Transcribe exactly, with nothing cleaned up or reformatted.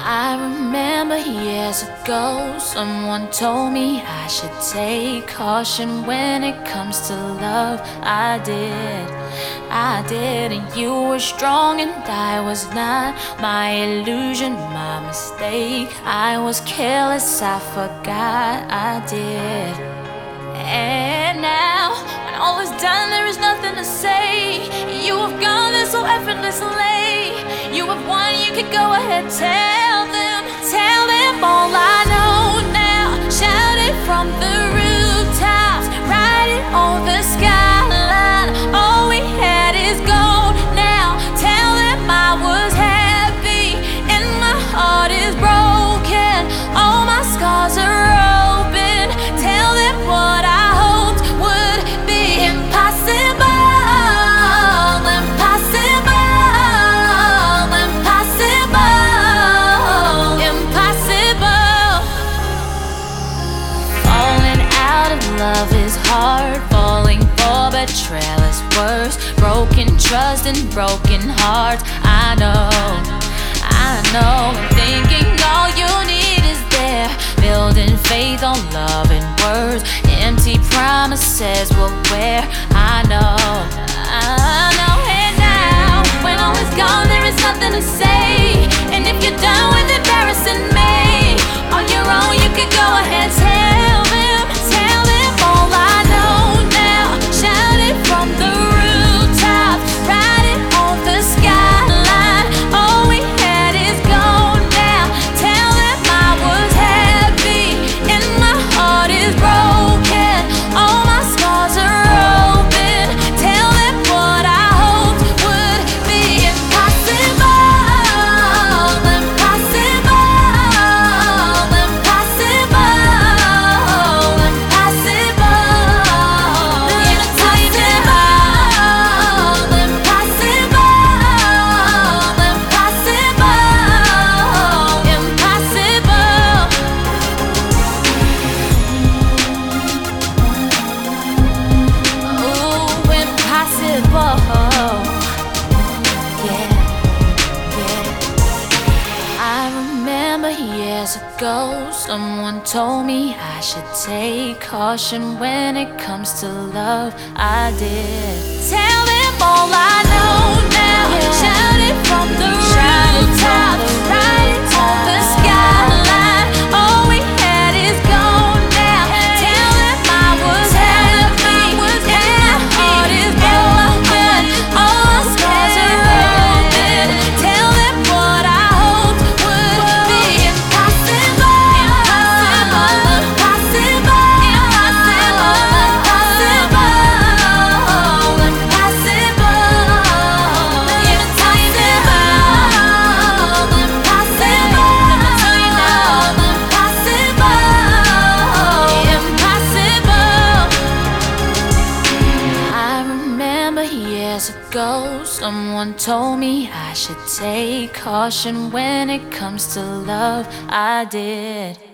I remember years ago, someone told me I should take caution when it comes to love. I did, I did, and you were strong and I was not. My illusion, my mistake. I was careless, I forgot I did. And now, when all is done, there is nothing to say. You have gone there so effortlessly. You have won, you could go ahead, tell them, tell them all I know now. Shout it from the rooftops, write it on the skyline. All we had is gold now. Tell them I was happy and my heart is broken. All my scars are open. Tell them what I hoped would be impossible. Love is hard, falling for betrayal is worse. Broken trust and broken hearts. I know, I know. And thinking all you need is there. Building faith on love and words. Empty promises will wear. I know, I know. And now, when all is gone, there is nothing to say. And if you're done with embarrassing me on your own, you could go ahead, tell them, tell them. All I know now, shout it from the rooftops, write it on the skyline. All we had is gone now. Tell them I was happy and my heart is broken. All my scars are open. Tell them what I hoped would be impossible. Impossible. Years ago, someone told me I should take caution when it comes to love. I did. Tell them all I know now. Yeah. Shout it from the rooftops, write it on the skyline. All we had is gone now. Tell them I was happy and my heart is broken. All my scars are open. Tell them what I hoped would be. Years ago, someone told me I should take caution when it comes to love. I did.